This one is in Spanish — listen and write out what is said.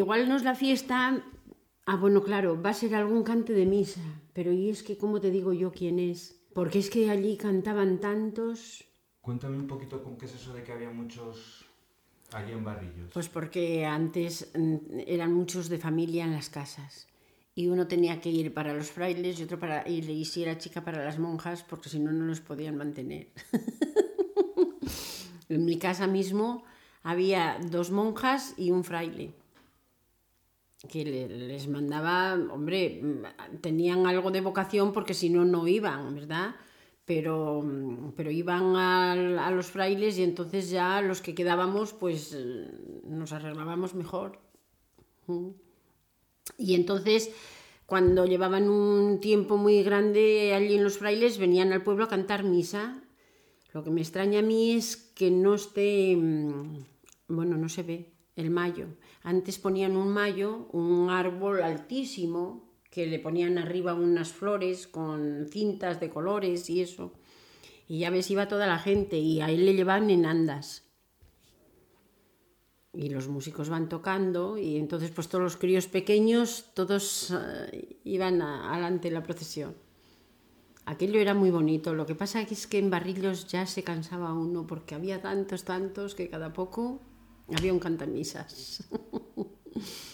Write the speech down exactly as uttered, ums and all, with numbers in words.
igual no es la fiesta... Ah, bueno, claro, va a ser algún cante de misa, pero y es que, ¿cómo te digo yo quién es? Porque es que allí cantaban tantos... Cuéntame un poquito con qué es eso de que había muchos allí en Barrillos. Pues porque antes mm, eran muchos de familia en las casas y uno tenía que ir para los frailes y otro para ir, y si era chica para las monjas, porque si no, no los podían mantener. En mi casa mismo había dos monjas y un fraile que le- les mandaba, hombre, mm, tenían algo de vocación porque si no, no iban, ¿verdad? Pero, mm, pero iban al- a, los frailes y entonces ya los que quedábamos pues eh, nos arreglábamos mejor. Mm. Y entonces cuando llevaban un tiempo muy grande allí en los frailes venían al pueblo a cantar misa. Lo que me extraña a mí es que no esté, mm, bueno, no se ve el mayo. Antes ponían un mayo, un árbol altísimo, que le ponían arriba unas flores con cintas de colores y eso. Y ya ves, iba toda la gente y a él le llevaban en andas. Y los músicos van tocando y entonces pues todos los críos pequeños, todos eh, iban a- adelante en la procesión. Aquello era muy bonito, lo que pasa es que en Barrillos ya se cansaba uno porque había tantos, tantos que cada poco había un cantamisas.